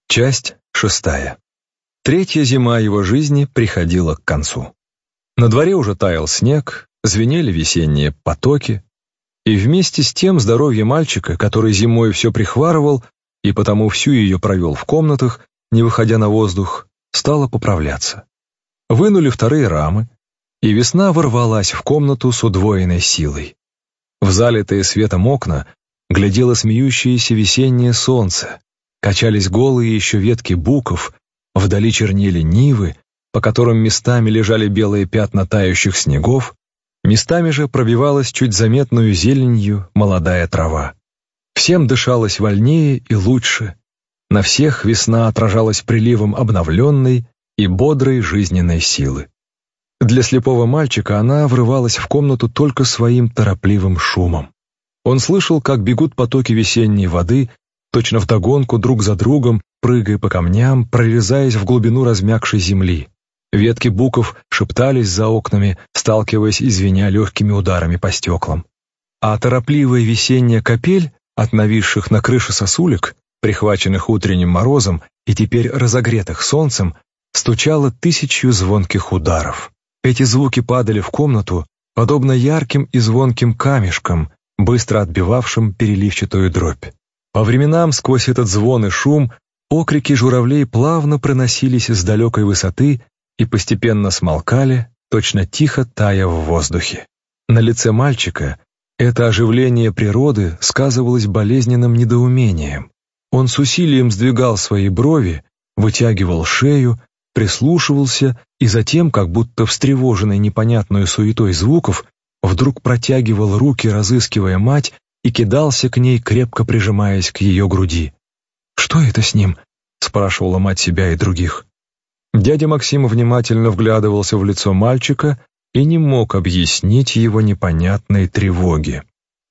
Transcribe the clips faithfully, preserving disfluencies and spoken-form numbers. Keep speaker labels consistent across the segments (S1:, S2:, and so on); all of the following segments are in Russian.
S1: Часть шестая. Третья зима его жизни приходила к концу. На дворе уже таял снег, звенели весенние потоки, и вместе с тем здоровье мальчика, который зимой все прихварывал и потому всю ее провел в комнатах, не выходя на воздух, стало поправляться. Вынули вторые рамы, и весна ворвалась в комнату с удвоенной силой. В залитые светом окна глядело смеющееся весеннее солнце, качались голые еще ветки буков, вдали чернели нивы, по которым местами лежали белые пятна тающих снегов, местами же пробивалась чуть заметную зеленью молодая трава. Всем дышалось вольнее и лучше, на всех весна отражалась приливом обновленной и бодрой жизненной силы. Для слепого мальчика она врывалась в комнату только своим торопливым шумом. Он слышал, как бегут потоки весенней воды, точно вдогонку друг за другом, прыгая по камням, прорезаясь в глубину размягшей земли. Ветки буков шептались за окнами, сталкиваясь и звеня легкими ударами по стеклам. А торопливая весенняя капель от нависших на крыше сосулек, прихваченных утренним морозом и теперь разогретых солнцем, стучала тысячью звонких ударов. Эти звуки падали в комнату, подобно ярким и звонким камешкам, быстро отбивавшим переливчатую дробь. По временам сквозь этот звон и шум окрики журавлей плавно проносились с далекой высоты и постепенно смолкали, точно тихо тая в воздухе. На лице мальчика это оживление природы сказывалось болезненным недоумением. Он с усилием сдвигал свои брови, вытягивал шею, прислушивался и затем, как будто встревоженный непонятной суетой звуков, вдруг протягивал руки, разыскивая мать, и кидался к ней, крепко прижимаясь к ее груди. «Что это с ним?» — спрашивала мать себя и других. Дядя Максим внимательно вглядывался в лицо мальчика и не мог объяснить его непонятной тревоги.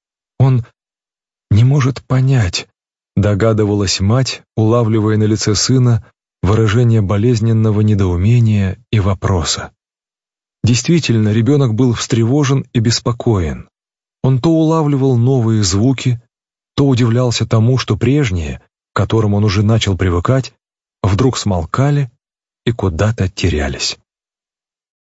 S1: «Он не может понять», — догадывалась мать, улавливая на лице сына выражение болезненного недоумения и вопроса. Действительно, ребенок был встревожен и беспокоен. Он то улавливал новые звуки, то удивлялся тому, что прежние, к которым он уже начал привыкать, вдруг смолкали и куда-то терялись.